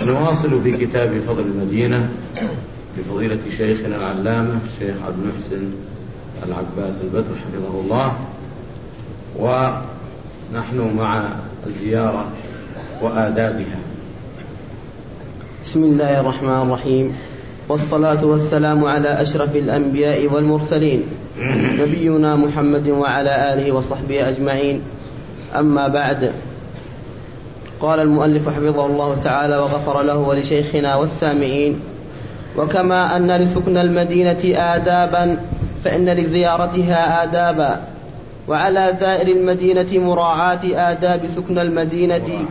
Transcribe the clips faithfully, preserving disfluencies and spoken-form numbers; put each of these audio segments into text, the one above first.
نواصل في كتاب فضل المدينة بفضيلة شيخنا العلامة الشيخ عبد المحسن العباد البدر حفظه الله، ونحن مع الزيارة وآدابها. بسم الله الرحمن الرحيم، والصلاة والسلام على أشرف الأنبياء والمرسلين نبينا محمد وعلى آله وصحبه أجمعين. أما بعد، قال المؤلف حفظه الله تعالى وغفر له ولشيخنا والسامعين: وكما أن لسكن المدينة آدابا فإن لزيارتها آدابا، وعلى زائر المدينة مراعاة آداب سكن المدينة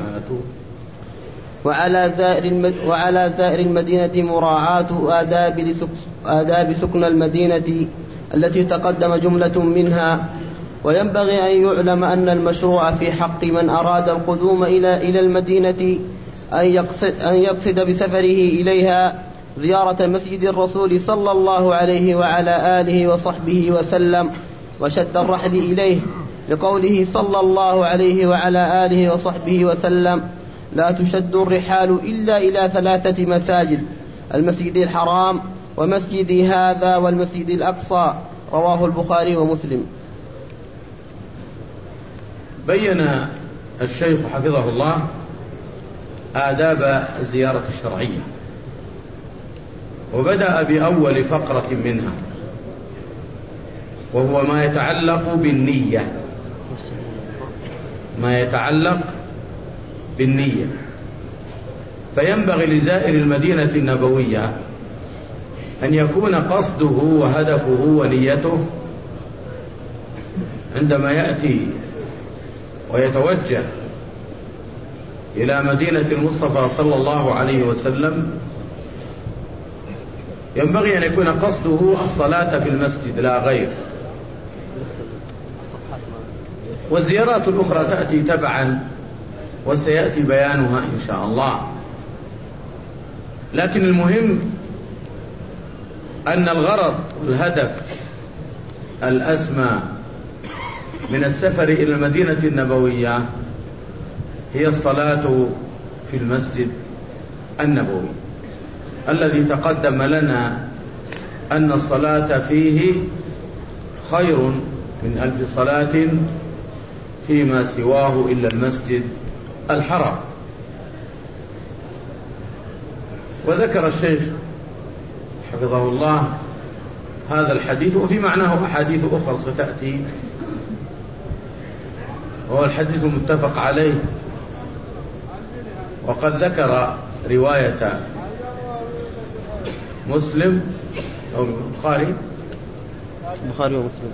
وعلى زائر وعلى زائر المدينة مراعاة آداب آداب سكن المدينة التي تقدم جملة منها. وينبغي أن يعلم أن المشروع في حق من أراد القدوم إلى إلى المدينة أن يقصد, أن يقصد بسفره إليها زيارة مسجد الرسول صلى الله عليه وعلى آله وصحبه وسلم وشد الرحل إليه، لقوله صلى الله عليه وعلى آله وصحبه وسلم: لا تشد الرحال إلا إلى ثلاثة مساجد: المسجد الحرام ومسجد هذا والمسجد الأقصى. رواه البخاري ومسلم. بين الشيخ حفظه الله آداب الزيارة الشرعية، وبدأ بأول فقرة منها، وهو ما يتعلق بالنية ما يتعلق بالنية فينبغي لزائر المدينة النبوية أن يكون قصده وهدفه ونيته عندما يأتي ويتوجه إلى مدينة المصطفى صلى الله عليه وسلم، ينبغي أن يكون قصده الصلاة في المسجد لا غير. والزيارات الأخرى تأتي تبعا وسيأتي بيانها إن شاء الله، لكن المهم أن الغرض والهدف الأسمى من السفر إلى المدينة النبوية هي الصلاة في المسجد النبوي الذي تقدم لنا أن الصلاة فيه خير من ألف صلاة فيما سواه إلا المسجد الحرام. وذكر الشيخ حفظه الله هذا الحديث، وفي معناه أحاديث أخرى ستأتي، وهو الحديث المتفق عليه. وقد ذكر رواية مسلم أو البخاري البخاري ومسلم،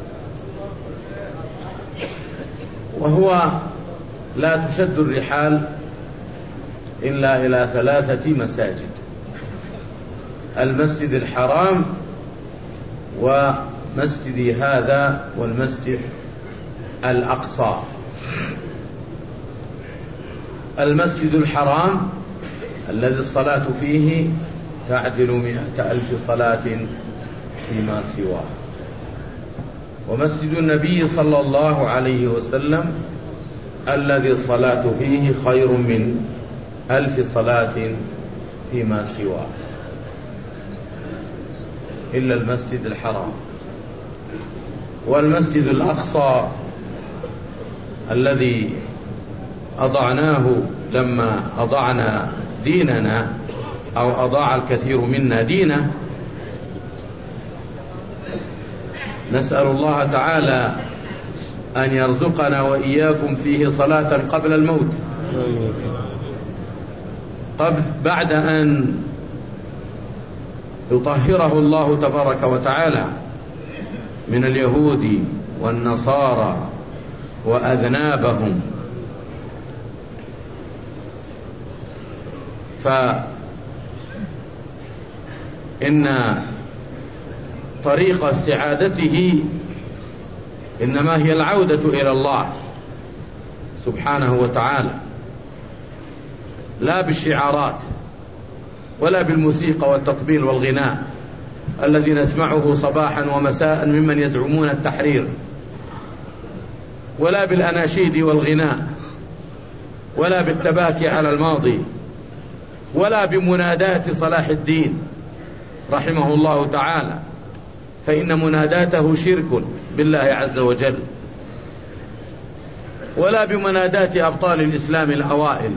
وهو: لا تشد الرحال إلا إلى ثلاثة مساجد: المسجد الحرام ومسجد هذا والمسجد الأقصى. المسجد الحرام الذي الصلاة فيه تعدل مئة ألف صلاة فيما سواه، ومسجد النبي صلى الله عليه وسلم الذي الصلاة فيه خير من ألف صلاة فيما سواه إلا المسجد الحرام. والمسجد الأقصى الذي أضعناه لما أضعنا ديننا أو أضاع الكثير منا دينه، نسأل الله تعالى أن يرزقنا وإياكم فيه صلاة قبل الموت، قبل بعد أن يطهره الله تبارك وتعالى من اليهود والنصارى وأذنابهم. فإن طريق استعادته إنما هي العودة إلى الله سبحانه وتعالى، لا بالشعارات ولا بالموسيقى والتطبيل والغناء الذي نسمعه صباحا ومساء ممن يزعمون التحرير، ولا بالأناشيد والغناء، ولا بالتباكي على الماضي، ولا بمناداة صلاح الدين رحمه الله تعالى، فإن مناداته شرك بالله عز وجل، ولا بمناداة أبطال الإسلام الأوائل،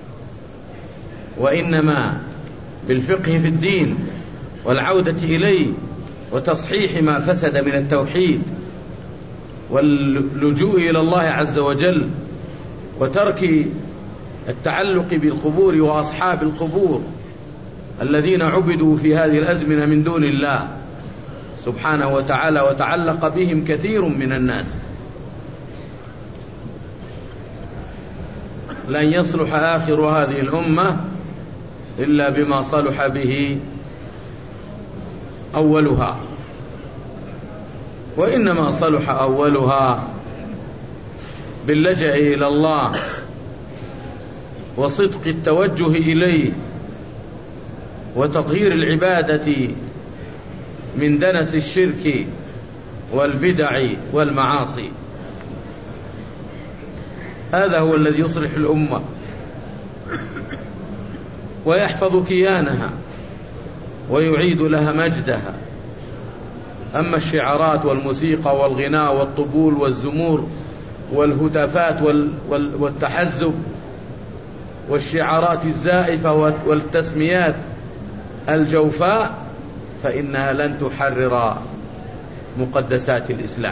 وإنما بالفقه في الدين والعودة إليه وتصحيح ما فسد من التوحيد واللجوء إلى الله عز وجل، وترك التعلق بالقبور وأصحاب القبور الذين عبدوا في هذه الأزمنة من دون الله سبحانه وتعالى، وتعلق بهم كثير من الناس. لن يصلح آخر هذه الأمة إلا بما صلح به أولها، وإنما صلح أولها باللجأ إلى الله وصدق التوجه إليه وتطهير العبادة من دنس الشرك والبدع والمعاصي. هذا هو الذي يصلح الأمة ويحفظ كيانها ويعيد لها مجدها. أما الشعارات والموسيقى والغناء والطبول والزمور والهتافات والتحزب والشعارات الزائفة والتسميات الجوفاء فإنها لن تحرر مقدسات الإسلام.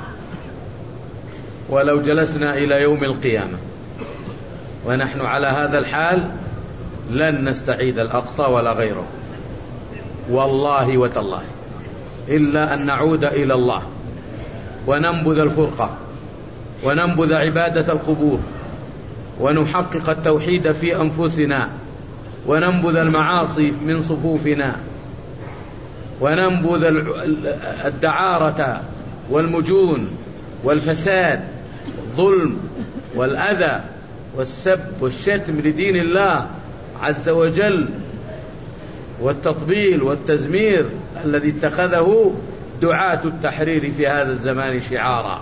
ولو جلسنا إلى يوم القيامة ونحن على هذا الحال لن نستعيد الأقصى ولا غيره والله وتالله، إلا أن نعود إلى الله وننبذ الفرقة وننبذ عبادة القبور ونحقق التوحيد في أنفسنا وننبذ المعاصي من صفوفنا وننبذ الدعارة والمجون والفساد والظلم والأذى والسب والشتم لدين الله عز وجل والتطبيل والتزمير الذي اتخذه دعاة التحرير في هذا الزمان شعارا.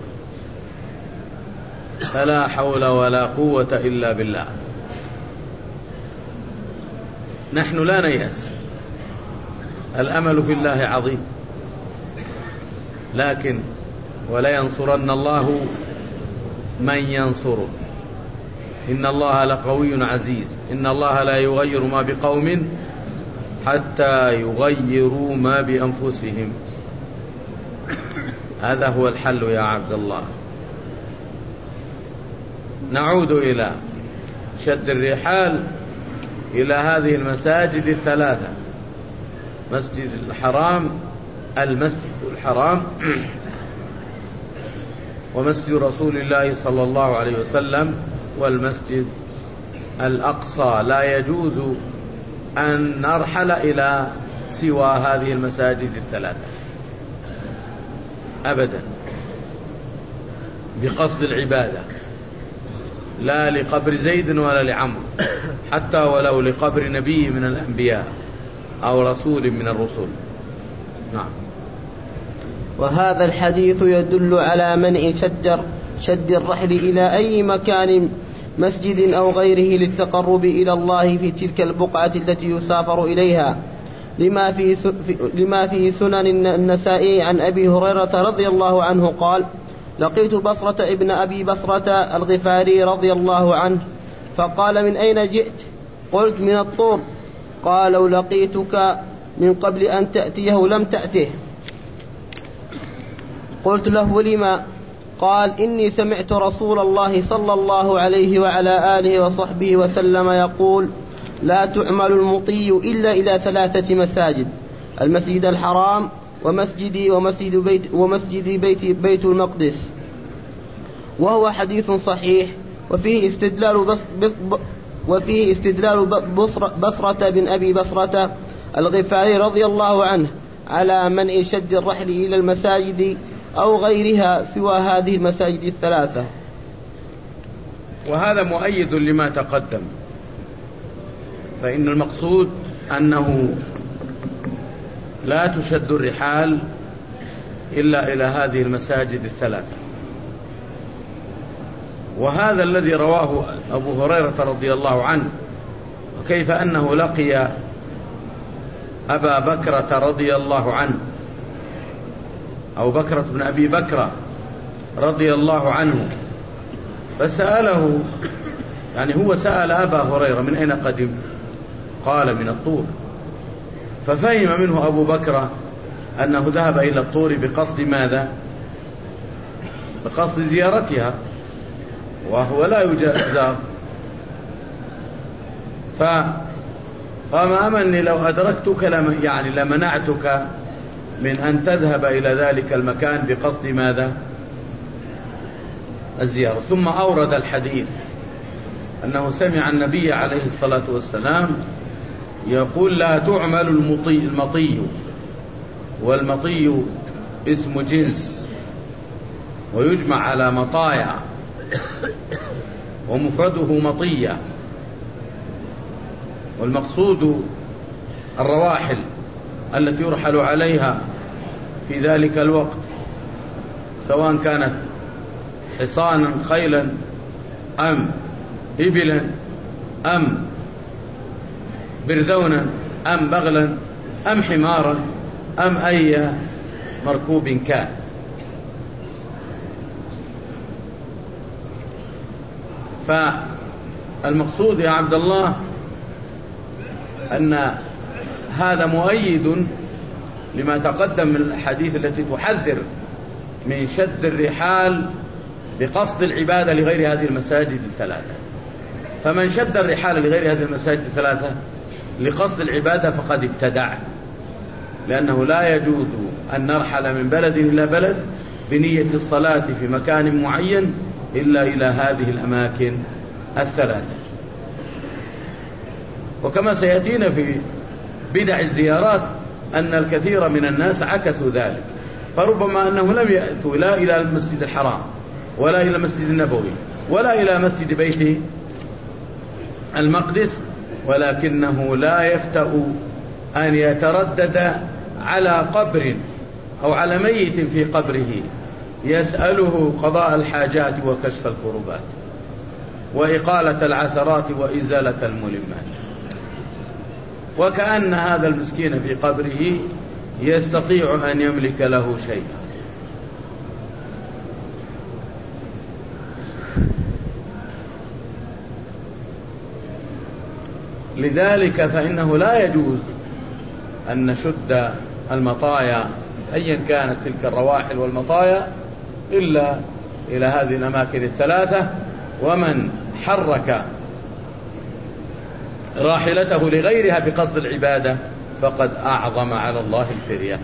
فلا حول ولا قوة إلا بالله. نحن لا نيأس، الأمل في الله عظيم، لكن ولا ينصرن الله من ينصره، إن الله لقوي عزيز، إن الله لا يغير ما بقوم حتى يغيروا ما بأنفسهم. هذا هو الحل يا عبد الله. نعود إلى شد الرحال إلى هذه المساجد الثلاثة: مسجد الحرام، المسجد الحرام، ومسجد رسول الله صلى الله عليه وسلم، والمسجد الأقصى. لا يجوز أن نرحل إلى سوى هذه المساجد الثلاثة أبدا بقصد العبادة، لا لقبر زيد ولا لعمرو، حتى ولو لقبر نبي من الأنبياء أو رسول من الرسل. نعم. وهذا الحديث يدل على منع شد شد الرحل إلى أي مكان مسجد أو غيره للتقرب إلى الله في تلك البقعة التي يسافر إليها، لما في لما في سنن النسائي عن أبي هريرة رضي الله عنه قال: لقيت بصرة ابن أبي بصرة الغفاري رضي الله عنه فقال: من أين جئت؟ قلت: من الطور. قال: لو لقيتك من قبل أن تأتيه لم تأته. قلت له: لما؟ قال: إني سمعت رسول الله صلى الله عليه وعلى آله وصحبه وسلم يقول: لا تعمل المطي إلا إلى ثلاثة مساجد: المسجد الحرام ومسجدي ومسجد بيت, ومسجد بيت, بيت المقدس. وهو حديث صحيح، وفيه استدلال بص بص وفيه استدلال بصرة, بصرة بن أبي بصرة الغفاري رضي الله عنه على منع شد الرحل إلى المساجد أو غيرها سوى هذه المساجد الثلاثة. وهذا مؤيد لما تقدم، فإن المقصود أنه لا تشد الرحال إلا إلى هذه المساجد الثلاثة. وهذا الذي رواه أبو هريرة رضي الله عنه وكيف أنه لقي أبا بكرة رضي الله عنه، أو بكرة بن أبي بكرة رضي الله عنه، فسأله، يعني هو سأل أبا هريرة من أين قدم؟ قال من الطور. ففهم منه أبو بكرة أنه ذهب إلى الطور بقصد ماذا؟ بقصد زيارتها، وهو لا يجازى. فقام أمني لو أدركتك لم يعني لمنعتك من أن تذهب إلى ذلك المكان بقصد ماذا؟ الزيارة. ثم أورد الحديث أنه سمع النبي عليه الصلاة والسلام يقول: لا تعمل المطي, المطي والمطي اسم جنس، ويجمع على مطايا، ومفرده مطية، والمقصود الرواحل التي يرحل عليها في ذلك الوقت، سواء كانت حصانا خيلا أم إبلا أم برذونا أم بغلا أم حمارا أم أي مركوب كان. فالمقصود يا عبد الله أن هذا مؤيد لما تقدم من الحديث التي تحذر من شد الرحال بقصد العبادة لغير هذه المساجد الثلاثة. فمن شد الرحال لغير هذه المساجد الثلاثة لقصد العبادة فقد ابتدع، لأنه لا يجوز أن نرحل من بلد إلى بلد بنية الصلاة في مكان معين إلا إلى هذه الأماكن الثلاثة. وكما سيأتينا في بدع الزيارات أن الكثير من الناس عكسوا ذلك، فربما أنهم لم يأتوا لا إلى المسجد الحرام ولا إلى المسجد النبوي ولا إلى مسجد بيت المقدس، ولكنه لا يفتأ أن يتردد على قبر أو على ميت في قبره يسأله قضاء الحاجات وكشف الكربات وإقالة العثرات وإزالة الملمات، وكأن هذا المسكين في قبره يستطيع أن يملك له شيئا. لذلك فإنه لا يجوز أن نشد المطايا أيا كانت تلك الرواحل والمطايا إلا إلى هذه الأماكن الثلاثة. ومن حرك راحلته لغيرها بقصد العبادة فقد أعظم على الله الفرية.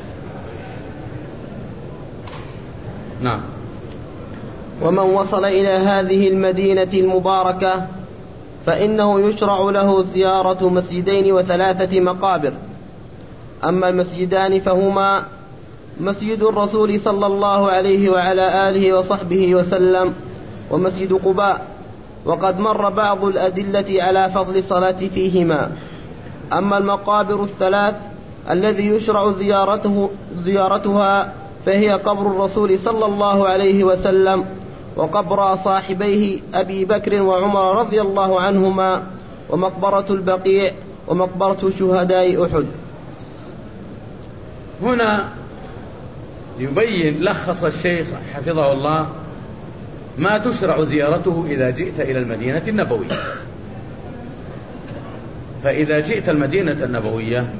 نعم. ومن وصل إلى هذه المدينة المباركة فإنه يشرع له زيارة مسجدين وثلاثة مقابر. أما المسجدان فهما مسجد الرسول صلى الله عليه وعلى آله وصحبه وسلم ومسجد قباء، وقد مر بعض الأدلة على فضل الصلاة فيهما. أما المقابر الثلاث الذي يشرع زيارته زيارتها فهي قبر الرسول صلى الله عليه وسلم وقبر صاحبيه أبي بكر وعمر رضي الله عنهما، ومقبرة البقيع، ومقبرة شهداء أحد. هنا يبين لخص الشيخ حفظه الله ما تشرع زيارته إذا جئت إلى المدينة النبوية. فإذا جئت المدينة النبوية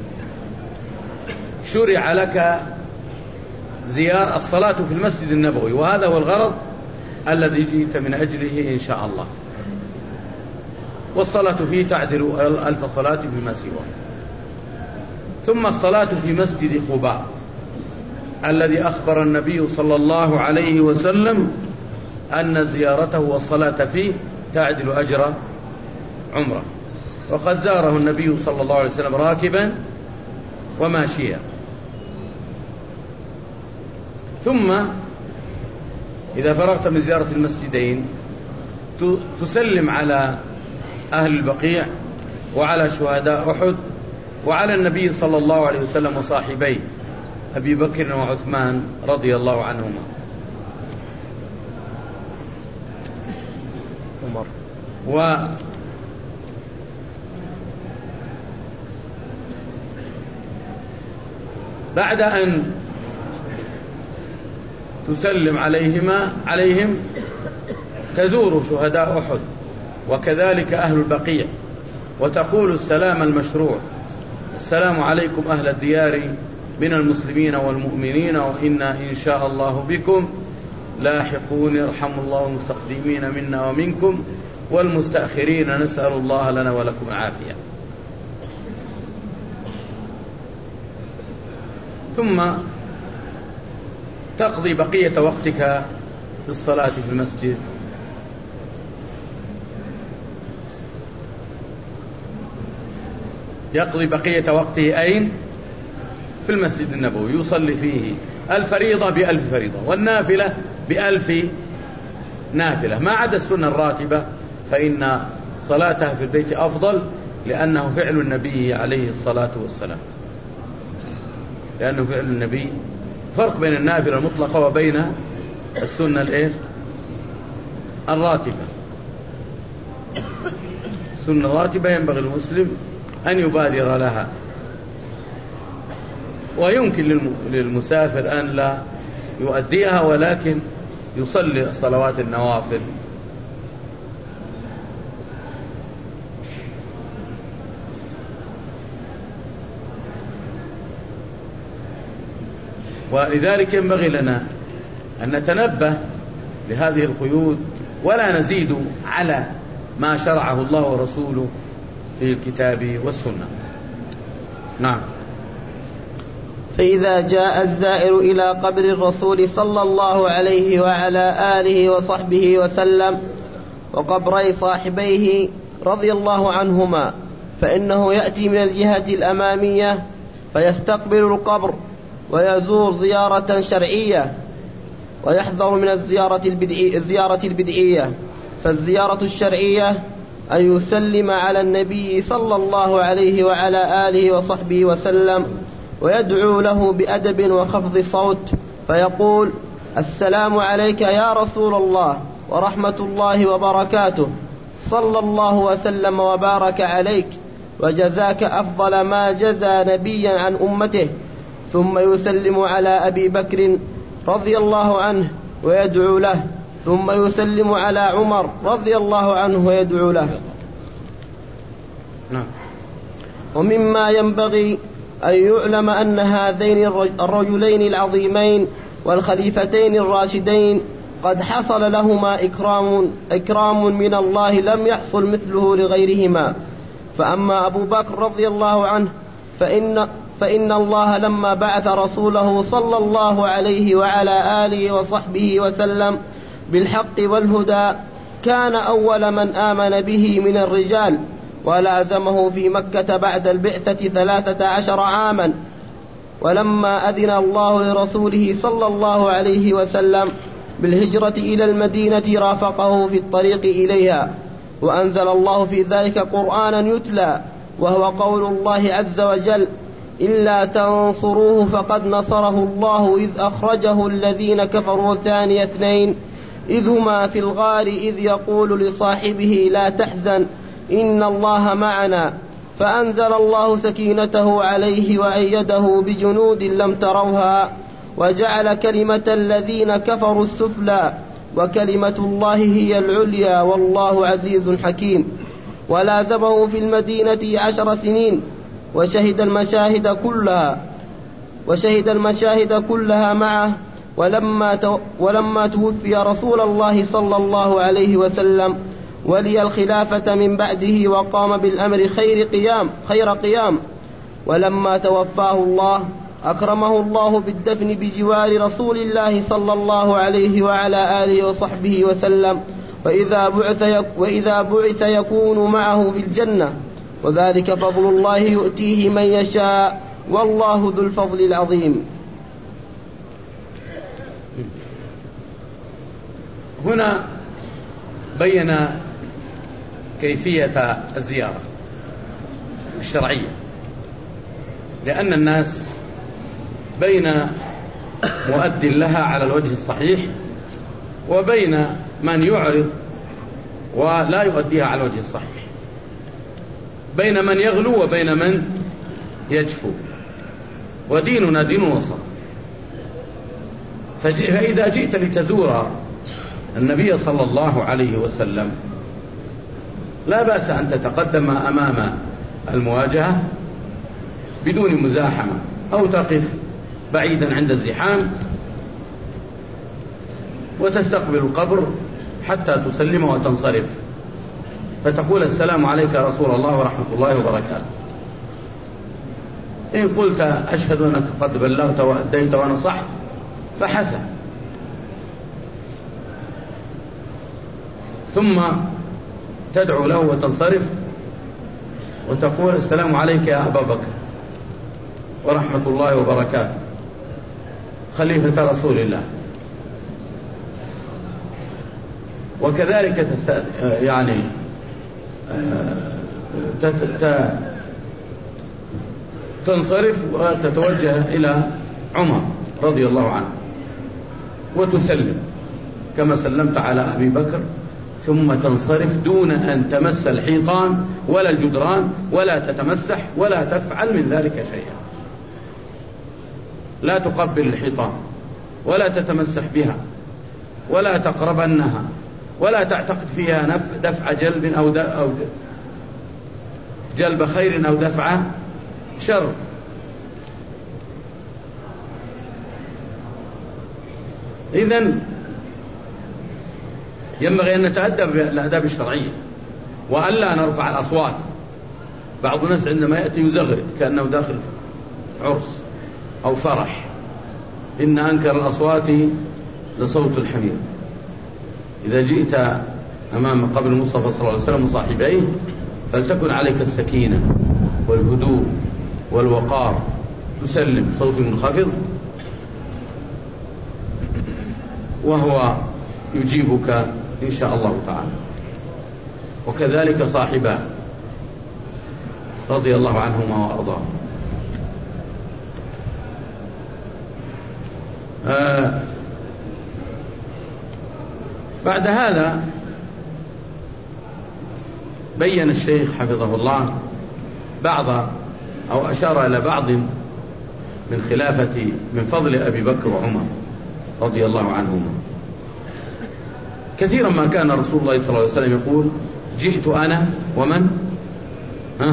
شرع لك زيارة الصلاة في المسجد النبوي، وهذا هو الغرض الذي جئت من أجله إن شاء الله، والصلاة فيه تعدل ألف صلاة بما سواه. ثم الصلاة في مسجد قباء الذي أخبر النبي صلى الله عليه وسلم أن زيارته والصلاة فيه تعدل أجر عمره، وقد زاره النبي صلى الله عليه وسلم راكبا وماشيا. ثم إذا فرغت من زيارة المسجدين تسلم على أهل البقيع وعلى شهداء أحد وعلى النبي صلى الله عليه وسلم وصاحبيه أبي بكر وعثمان رضي الله عنهما. بعد أن تسلم عليهما عليهم تزور شهداء أحد وكذلك أهل البقيع وتقول السلام المشروع: السلام عليكم أهل الديار من المسلمين والمؤمنين وإنا إن شاء الله بكم لاحقون، يرحم الله المستقدمين منا ومنكم والمستأخرين، نسأل الله لنا ولكم العافية. ثم تقضي بقية وقتك بالصلاة في المسجد، يقضي بقية وقته أين؟ في المسجد النبوي، يصلي فيه الفريضة بألف فريضة والنافلة بألف نافلة، ما عدا السنة الراتبة فإن صلاتها في البيت أفضل، لأنه فعل النبي عليه الصلاة والسلام، لأنه فعل النبي. فرق بين النافلة المطلقة وبين السنة الإيه؟ الراتبة. السنة الراتبة ينبغي المسلم أن يبادر لها، ويمكن للمسافر أن لا يؤديها ولكن يصلي صلوات النوافل. ولذلك ينبغي لنا أن نتنبه لهذه القيود ولا نزيد على ما شرعه الله ورسوله في الكتاب والسنة. نعم. فإذا جاء الزائر إلى قبر الرسول صلى الله عليه وعلى آله وصحبه وسلم وقبري صاحبيه رضي الله عنهما، فإنه يأتي من الجهة الأمامية فيستقبل القبر ويزور زيارة شرعية، ويحذر من الزيارة البدعية, الزيارة البدعية. فالزيارة الشرعية أن يسلم على النبي صلى الله عليه وعلى آله وصحبه وسلم ويدعو له بأدب وخفض صوت، فيقول: السلام عليك يا رسول الله ورحمة الله وبركاته، صلى الله وسلم وبارك عليك، وجزاك أفضل ما جزى نبيا عن أمته. ثم يسلم على أبي بكر رضي الله عنه ويدعو له، ثم يسلم على عمر رضي الله عنه ويدعو له. ومما ينبغي أن يعلم أن هذين الرجلين العظيمين والخليفتين الراشدين قد حصل لهما إكرام, إكرام من الله لم يحصل مثله لغيرهما. فأما أبو بكر رضي الله عنه فإن, فإن الله لما بعث رسوله صلى الله عليه وعلى آله وصحبه وسلم بالحق والهدى كان أول من آمن به من الرجال، ولازمه في مكة بعد البعثة ثلاثة عشر عاما. ولما أذن الله لرسوله صلى الله عليه وسلم بالهجرة إلى المدينة رافقه في الطريق إليها، وأنزل الله في ذلك قرآنا يتلى، وهو قول الله عز وجل: إلا تنصروه فقد نصره الله إذ أخرجه الذين كفروا ثاني اثنين إذ هما في الغار إذ يقول لصاحبه لا تحزن إن الله معنا، فأنزل الله سكينته عليه وأيده بجنود لم تروها وجعل كلمة الذين كفروا السفلى وكلمة الله هي العليا والله عزيز حكيم. ولازمه في المدينة عشر سنين وشهد المشاهد كلها وشهد المشاهد كلها معه. ولما ولما توفي رسول الله صلى الله عليه وسلم ولي الخلافة من بعده وقام بالأمر خير قيام خير قيام ولما توفاه الله أكرمه الله بالدفن بجوار رسول الله صلى الله عليه وعلى آله وصحبه وسلم، وإذا بعث وإذا بعث يكون معه في الجنة، وذلك فضل الله يؤتيه من يشاء والله ذو الفضل العظيم. هنا بين كيفية الزيارة الشرعية، لأن الناس بين مؤد لها على الوجه الصحيح وبين من يعرض ولا يؤديها على الوجه الصحيح، بين من يغلو وبين من يجفو. وديننا دين وسط. فإذا جئت لتزور النبي صلى الله عليه وسلم لا بأس أن تتقدم أمام المواجهة بدون مزاحمة، أو تقف بعيدا عند الزحام وتستقبل القبر حتى تسلم وتنصرف، فتقول السلام عليك يا رسول الله ورحمة الله وبركاته. إن قلت أشهد أنك قد بلغت وأديت ونصحت فحسن، ثم تدعو له وتنصرف وتقول السلام عليك يا أبا بكر ورحمة الله وبركاته خليفة رسول الله. وكذلك تست... يعني تت... تنصرف وتتوجه إلى عمر رضي الله عنه وتسلم كما سلمت على أبي بكر، ثم تنصرف دون أن تمس الحيطان ولا الجدران ولا تتمسح ولا تفعل من ذلك شيئا. لا تقبل الحيطان ولا تتمسح بها ولا تقربنها ولا تعتقد فيها دفع جلب أو أو جلب خير أو دفع شر. إذن ينبغي أن نتأدب بالآداب الشرعية وألا نرفع الأصوات. بعض الناس عندما يأتي يزغرد كأنه داخل عرس أو فرح. إن أنكر الأصوات لصوت الحمير. إذا جئت أمام قبر المصطفى صلى الله عليه وسلم وصاحبيه فلتكن عليك السكينة والهدوء والوقار، تسلم صوت منخفض وهو يجيبك إن شاء الله تعالى. وكذلك صاحبه رضي الله عنهما وأرضاه. آه بعد هذا بين الشيخ حفظه الله بعض أو أشار إلى بعض من خلافة من فضل أبي بكر وعمر رضي الله عنهما. كثيرا ما كان رسول الله صلى الله عليه وسلم يقول جئت أنا ومن ها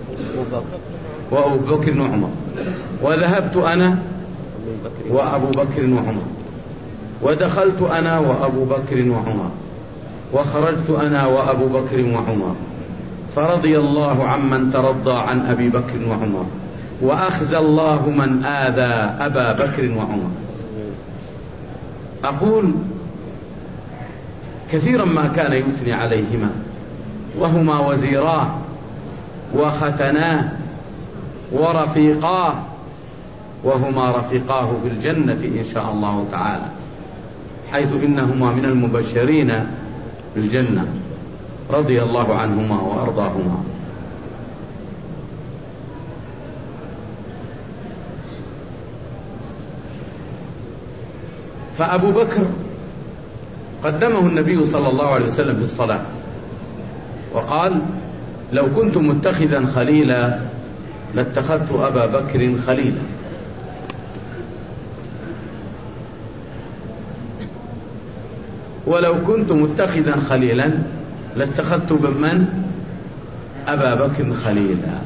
وأبو بكر وعمر، وذهبت أنا وأبو بكر وعمر، ودخلت أنا وأبو بكر وعمر، وخرجت أنا وأبو بكر وعمر، فرضي الله عمن ترضى عن أبي بكر وعمر، وأخزى الله من آذى أبا بكر وعمر. أقول كثيرا ما كان يثني عليهما وهما وزيراه وختناه ورفيقاه، وهما رفيقاه في الجنة إن شاء الله تعالى، حيث إنهما من المبشرين بالجنة رضي الله عنهما وأرضاهما. فأبو بكر قدمه النبي صلى الله عليه وسلم في الصلاة وقال لو كنت متخذا خليلا لاتخذت أبا بكر خليلا. ولو كنت متخذا خليلا لاتخذت بمن أبا بكر خليلا.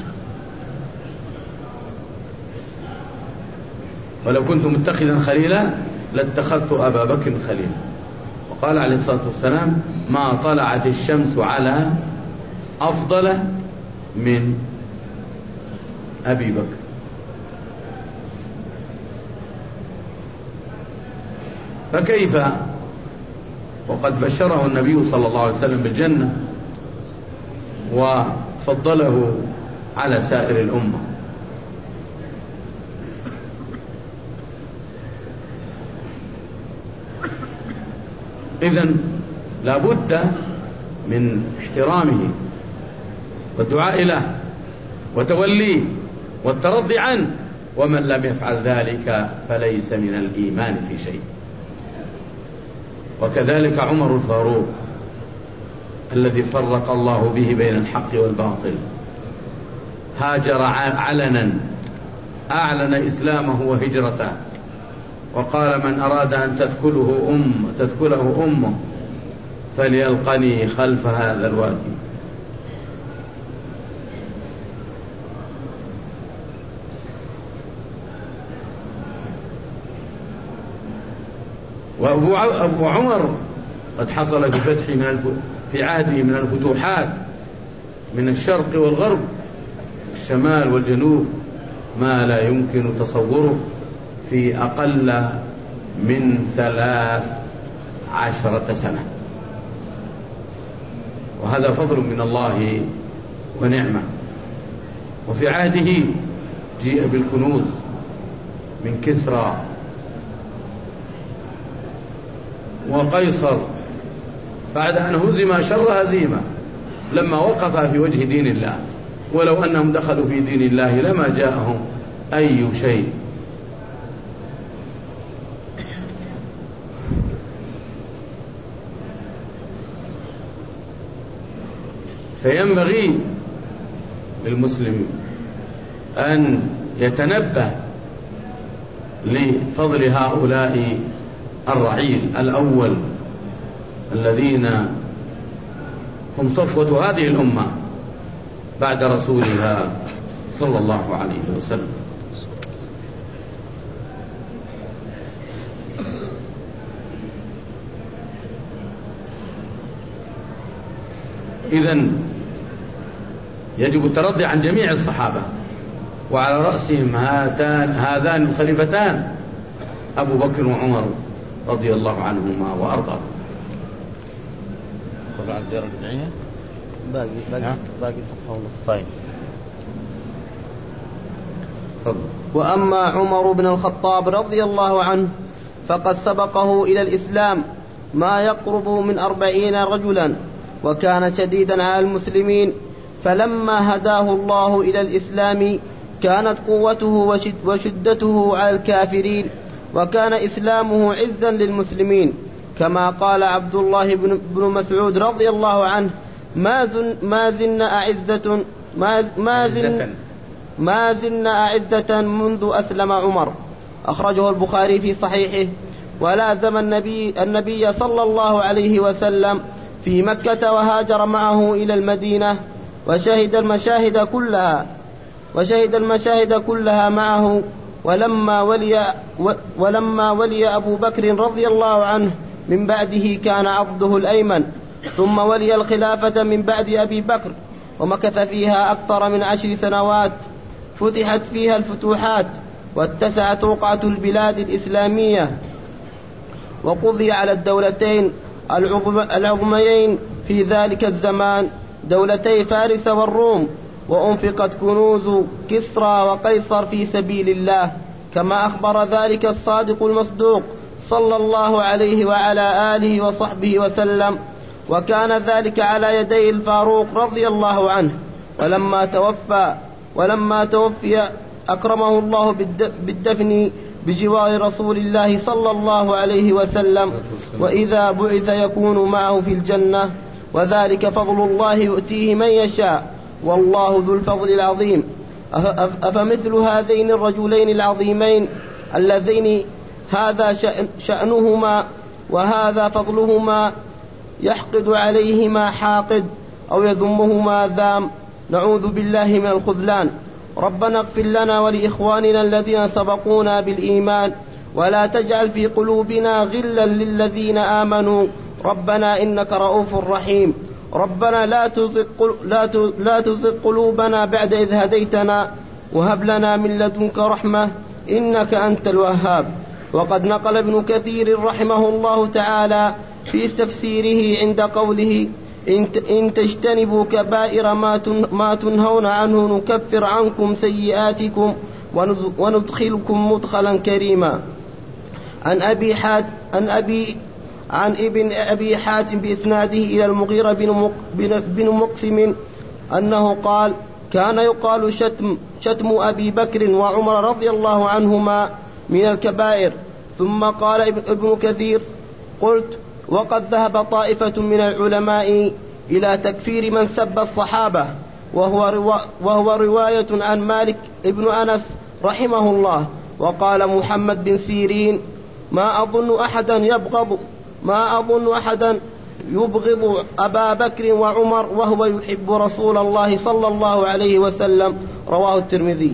ولو كنت متخذا خليلا لاتخذت أبا بكر خليلا. وقال عليه الصلاة والسلام ما طلعت الشمس على أفضل من أبي بكر. فكيف وقد بشره النبي صلى الله عليه وسلم بالجنة وفضله على سائر الأمة. إذن لا بد من احترامه والدعاء له وتوليه والترضي عنه، ومن لم يفعل ذلك فليس من الإيمان في شيء. وكذلك عمر الفاروق الذي فرق الله به بين الحق والباطل، هاجر علنا أعلن إسلامه وهجرته، وقال: من أراد أن تثكله أم تثكله أمه فليلقني خلف هذا الوادي. وأبو عمر قد حصل في فتح من الف... في عهده من الفتوحات من الشرق والغرب، الشمال والجنوب، ما لا يمكن تصوره في أقل من ثلاث عشرة سنة، وهذا فضل من الله ونعمة. وفي عهده جيء بالكنوز من كسرى وقيصر بعد أن هزم شر هزيمة لما وقف في وجه دين الله، ولو أنهم دخلوا في دين الله لما جاءهم أي شيء. فينبغي للمسلم أن يتنبه لفضل هؤلاء الرعيل الأول الذين هم صفوة هذه الأمة بعد رسولها صلى الله عليه وسلم. إذن يجب الترضي عن جميع الصحابة، وعلى رأسهم هاتان هذان الخليفتان أبو بكر وعمر رضي الله عنهما وأرضاهما. طبعا الزيارة البدعية باقي باقي باقي صفحة ونص. طيب. فضل. وأما عمر بن الخطاب رضي الله عنه فقد سبقه إلى الإسلام ما يقرب من أربعين رجلا، وكان شديدا على المسلمين، فلما هداه الله إلى الإسلام كانت قوته وشدته على الكافرين، وكان إسلامه عزا للمسلمين، كما قال عبد الله بن مسعود رضي الله عنه: ما زن ما زن أعزة ما ما زن ما زن أعزة منذ أسلم عمر. أخرجه البخاري في صحيحه. ولازم النبي النبي صلى الله عليه وسلم في مكة وهاجر معه إلى المدينة، وشهد المشاهد كلها وشهد المشاهد كلها معه. ولما ولي ولما ولي أبو بكر رضي الله عنه من بعده كان عضده الأيمن، ثم ولي الخلافة من بعد أبي بكر، ومكث فيها أكثر من عشر سنوات، فتحت فيها الفتوحات، واتسعت رقعة البلاد الإسلامية، وقضي على الدولتين العظميين في ذلك الزمان، دولتي فارس والروم، وأنفقت كنوز كسرى وقيصر في سبيل الله، كما أخبر ذلك الصادق المصدوق صلى الله عليه وعلى آله وصحبه وسلم. وكان ذلك على يدي الفاروق رضي الله عنه. ولما توفى ولما توفي أكرمه الله بالدفن بجوار رسول الله صلى الله عليه وسلم، وإذا بعث يكون معه في الجنة، وذلك فضل الله يؤتيه من يشاء، والله ذو الفضل العظيم. أفمثل هذين الرجلين العظيمين اللذين هذا شأنهما وهذا فضلهما يحقد عليهما حاقد أو يذمهما ذام؟ نعوذ بالله من الخذلان. ربنا اغفر لنا ولإخواننا الذين سبقونا بالإيمان، ولا تجعل في قلوبنا غلا للذين آمنوا، ربنا إنك رؤوف رحيم. ربنا لا تزغ لا تزغ قلوبنا بعد إذ هديتنا، وهب لنا من لدنك رحمة إنك أنت الوهاب. وقد نقل ابن كثير رحمه الله تعالى في تفسيره عند قوله: إن تجتنبوا كبائر ما تنهون عنه نكفر عنكم سيئاتكم وندخلكم مدخلا كريما. عن أبي حاتم عن أبي عن ابن أبي حاتم بإسناده إلى المغيرة بن مقسم أنه قال: كان يقال شتم شتم أبي بكر وعمر رضي الله عنهما من الكبائر. ثم قال ابن كثير: قلت: وقد ذهب طائفة من العلماء إلى تكفير من سب الصحابة، وهو, روا وهو رواية عن مالك ابن أنس رحمه الله. وقال محمد بن سيرين: ما أظن أحدا يبغض ما أظن أحدا يبغض أبا بكر وعمر وهو يحب رسول الله صلى الله عليه وسلم. رواه الترمذي.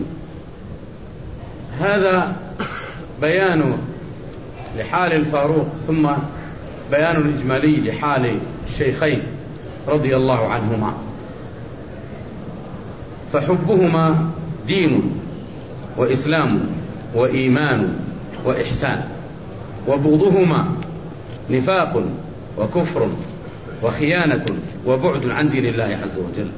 هذا بيان لحال الفاروق، ثم بيان إجمالي لحال الشيخين رضي الله عنهما. فحبهما دين وإسلام وإيمان وإحسان، وبغضهما نفاق وكفر وخيانة وبعد عن دين الله عز وجل.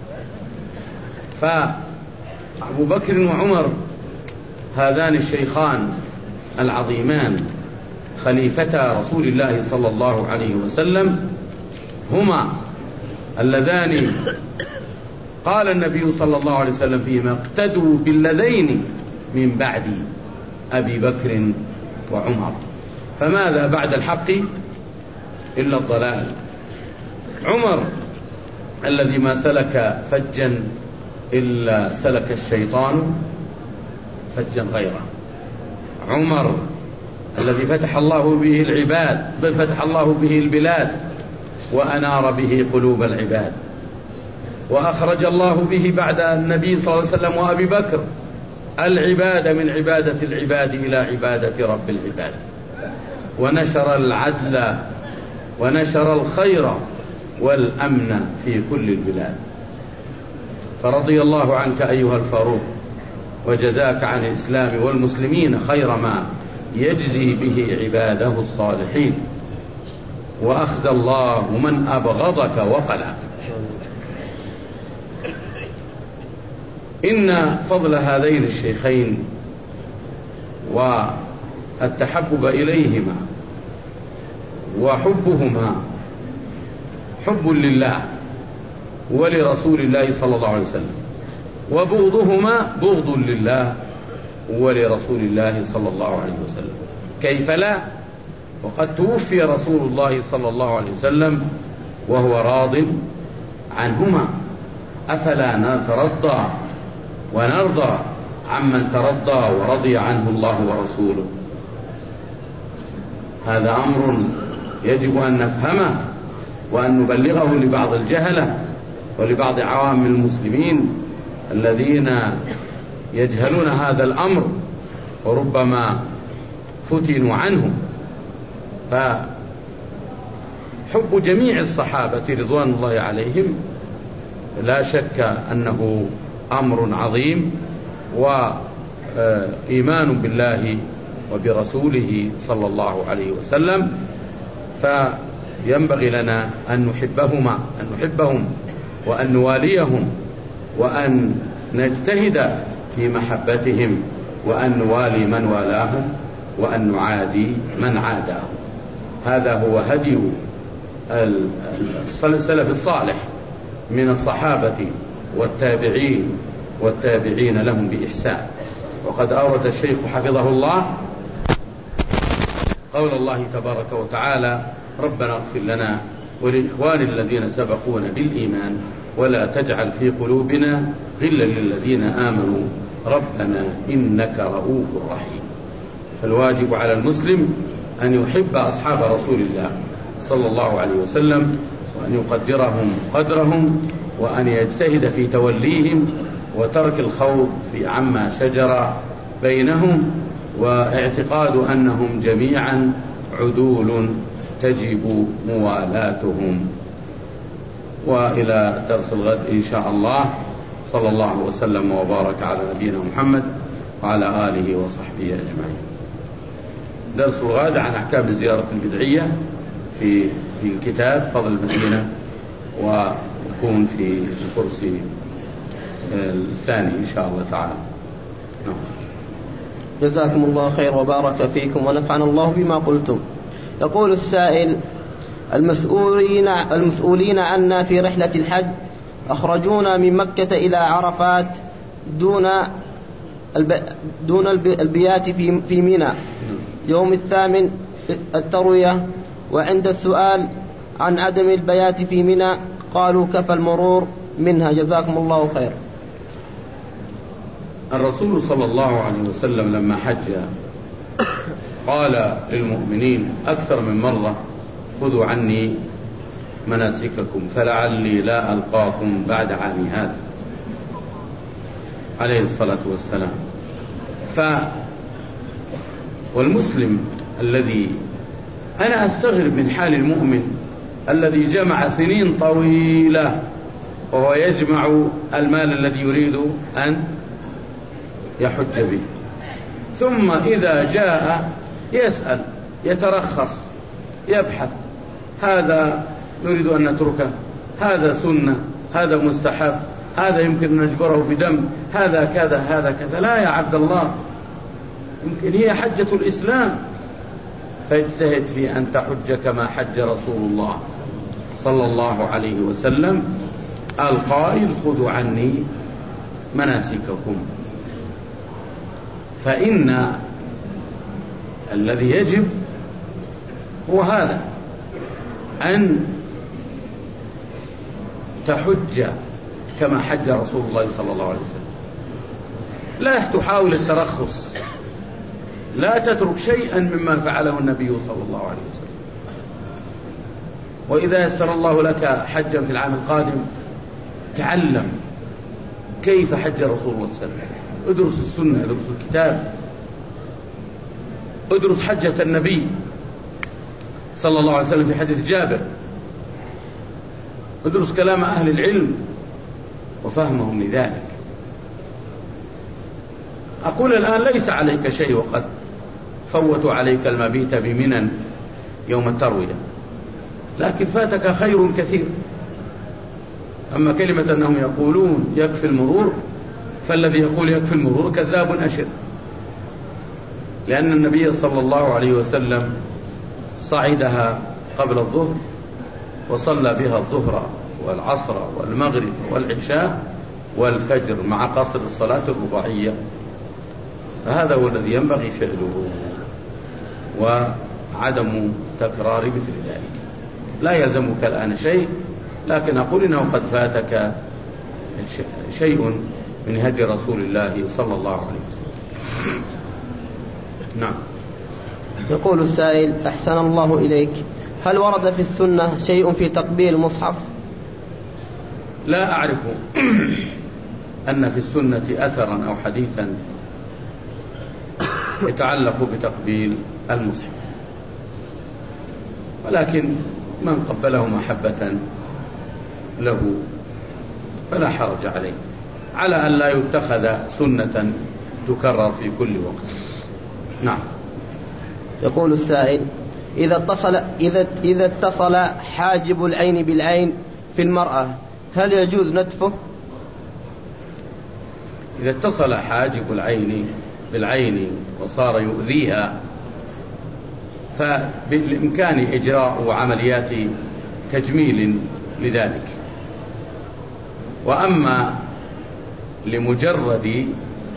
فأبو بكر وعمر هذان الشيخان العظيمان خليفتا رسول الله صلى الله عليه وسلم هما اللذان قال النبي صلى الله عليه وسلم فيهما: اقتدوا بالذين من بعد أبي بكر وعمر. فماذا بعد الحق إلا الضلال. عمر الذي ما سلك فجا إلا سلك الشيطان فجا غيره. عمر الذي فتح الله به العباد، بل فتح الله به البلاد وأنار به قلوب العباد، وأخرج الله به بعد النبي صلى الله عليه وسلم وأبي بكر العباد من عبادة العباد إلى عبادة رب العباد، ونشر العدل ونشر الخير والأمن في كل البلاد. فرضي الله عنك أيها الفاروق، وجزاك عن الإسلام والمسلمين خير ما يجزي به عباده الصالحين، وأخزى الله من أبغضك وقلا. إن فضل هذين الشيخين والتحبب إليهما وحبهما حب لله ولرسول الله صلى الله عليه وسلم، وبغضهما بغض لله ولرسول الله صلى الله عليه وسلم. كيف لا وقد توفي رسول الله صلى الله عليه وسلم وهو راض عنهما، أفلا نترضى ونرضى عمن ترضى ورضي عنه الله ورسوله؟ هذا أمر يجب أن نفهمه وأن نبلغه لبعض الجهلة ولبعض عوام المسلمين الذين يجهلون هذا الأمر وربما فتنوا عنه. فحب جميع الصحابة رضوان الله عليهم لا شك أنه أمر عظيم، وإيمان بالله وبرسوله صلى الله عليه وسلم. فينبغي لنا أن نحبهما أن نحبهم وأن نواليهم وأن نجتهد في محبتهم، وأن نوالي من والاهم وأن نعادي من عاداهم. هذا هو هدي السلف الصالح من الصحابة والتابعين والتابعين لهم بإحسان. وقد أورد الشيخ حفظه الله قول الله تبارك وتعالى: ربنا اغفر لنا ولإخوان الذين سبقونا بالإيمان ولا تجعل في قلوبنا غلا للذين آمنوا ربنا إنك رؤوف رحيم. فالواجب على المسلم أن يحب أصحاب رسول الله صلى الله عليه وسلم، وأن يقدرهم قدرهم، وأن يجتهد في توليهم وترك الخوض في عما شجر بينهم، واعتقاد أنهم جميعا عدول تجب موالاتهم. وإلى درس الغد إن شاء الله. صلى الله وسلم وبارك على نبينا محمد وعلى آله وصحبه أجمعين. درس الغد عن أحكام الزيارة البدعية في في كتاب فضل المدينة، ويكون في الكرسي الثاني إن شاء الله تعالى. نعم. جزاكم الله خير وبارك فيكم ونفعنا الله بما قلتم. يقول السائل: المسؤولين المسؤولين عنا في رحلة الحج أخرجونا من مكة إلى عرفات دون الب... دون البيات في في منى يوم الثامن التروية، وعند السؤال عن عدم البيات في منى قالوا كفى المرور منها. جزاكم الله خير. الرسول صلى الله عليه وسلم لما حج قال للمؤمنين أكثر من مرة خذوا عني مناسككم فلعلي لا ألقاكم بعد عامي هذا عليه الصلاة والسلام. ف والمسلم الذي أنا أستغرب من حال المؤمن الذي جمع سنين طويلة وهو يجمع المال الذي يريد أن يحج به، ثم إذا جاء يسأل يترخص يبحث، هذا نريد أن نتركه، هذا سنة، هذا مستحب، هذا يمكن أن نجبره بدم، هذا كذا هذا كذا. لا يا عبد الله، يمكن هي حجة الإسلام، فاجتهد في أن تحج كما حج رسول الله صلى الله عليه وسلم القائل خذوا عني مناسككم. فإن الذي يجب هو هذا، أن تحج كما حج رسول الله صلى الله عليه وسلم، لا تحاول الترخص، لا تترك شيئا مما فعله النبي صلى الله عليه وسلم. وإذا يسر الله لك حجا في العام القادم تعلم كيف حج رسول الله صلى الله عليه وسلم، ادرس السنة، ادرس الكتاب، ادرس حجة النبي صلى الله عليه وسلم في حديث جابر، ادرس كلام أهل العلم وفهمهم لذلك. أقول الآن ليس عليك شيء وقد فوتوا عليك المبيت بمنى يوم التروية، لكن فاتك خير كثير. أما كلمة أنهم يقولون يكفي المرور، فالذي يقول يكفي المرور كذاب أشر، لأن النبي صلى الله عليه وسلم صعدها قبل الظهر وصلى بها الظهر والعصر والمغرب والعشاء والفجر مع قصر الصلاة الرباعية، فهذا هو الذي ينبغي فعله وعدم تكرار مثل ذلك. لا يلزمك الآن شيء، لكن أقول إنه قد فاتك شيء من هدي رسول الله صلى الله عليه وسلم. نعم. يقول السائل: أحسن الله إليك، هل ورد في السنة شيء في تقبيل المصحف؟ لا أعرف أن في السنة أثرا أو حديثا يتعلق بتقبيل المصحف، ولكن من قبله محبة له فلا حرج عليه، على أن لا يتخذ سنة تكرر في كل وقت. نعم. يقول السائل: إذا اتصل إذا إذا اتصل حاجب العين بالعين في المرأة هل يجوز نتفه؟ إذا اتصل حاجب العين بالعين وصار يؤذيها فبالإمكان إجراء عمليات تجميل لذلك. وأما لمجرد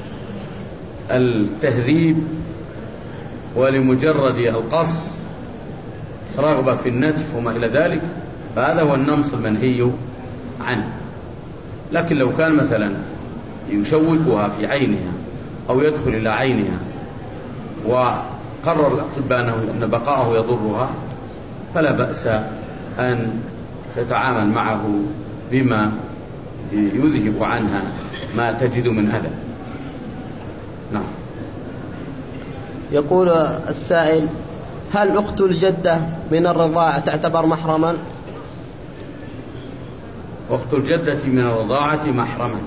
التهذيب ولمجرد القص رغبة في النتف وما إلى ذلك فهذا هو النمص المنهي عنه. لكن لو كان مثلا يشوكها في عينها أو يدخل إلى عينها وقرر الأطباء أن بقاءه يضرها فلا بأس أن تتعامل معه بما يذهب عنها ما تجد من أذى. نعم. يقول السائل: هل أخت الجدة من الرضاعة تعتبر محرما؟ أخت الجدة من الرضاعة محرما،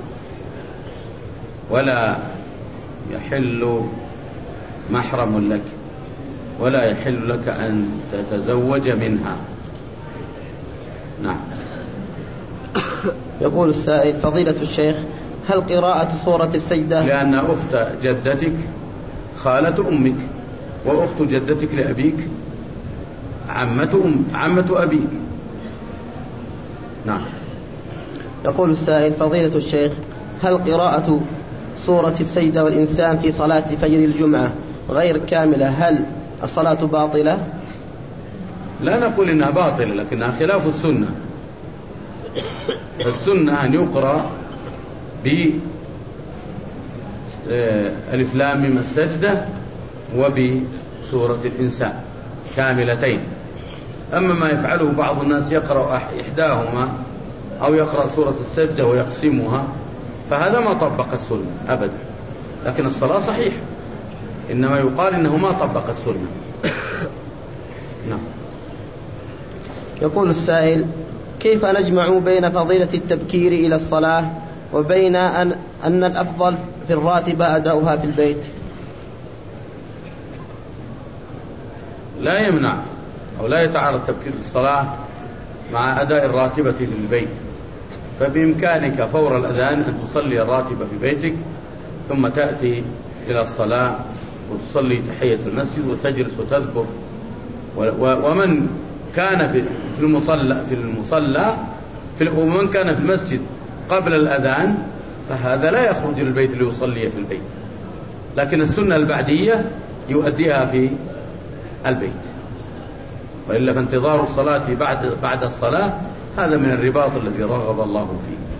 ولا يحل محرم لك ولا يحل لك أن تتزوج منها. نعم. يقول السائل: فضيلة الشيخ، هل قراءة سورة السجدة؟ لأن أخت جدتك خالة أمك، وأخت جدتك لأبيك عمة أم عمة أبيك. نعم. يقول السائل: فضيلة الشيخ، هل قراءة سورة السجدة والإنسان في صلاة فجر الجمعة غير كاملة هل الصلاة باطلة؟ لا نقول إنها باطلة، لكنها خلاف السنة. السنة أن يقرأ ألف لام ميم السجدة وبسورة الإنسان كاملتين. أما ما يفعله بعض الناس يقرأ إحداهما أو يقرأ سورة السجدة ويقسمها، فهذا ما طبق السنة أبدا، لكن الصلاة صحيح، إنما يقال إنه ما طبق السنة. نعم. يقول السائل: كيف نجمع بين فضيلة التبكير إلى الصلاة وبين أن, أن الأفضل في الراتبة أداؤها في البيت؟ لا يمنع أو لا يتعارض تبكير الصلاة مع أداء الراتبة في البيت، فبإمكانك فور الأذان أن تصلي الراتبة في بيتك ثم تأتي إلى الصلاة وتصلي تحية المسجد وتجلس وتذكر. ومن كان في المصلى في المصلى في ومن كان في المسجد قبل الأذان فهذا لا يخرج للبيت ليصلي في البيت، لكن السنة البعدية يؤديها في البيت، وإلا فانتظار الصلاة بعد بعد الصلاة هذا من الرباط الذي رغب الله فيه.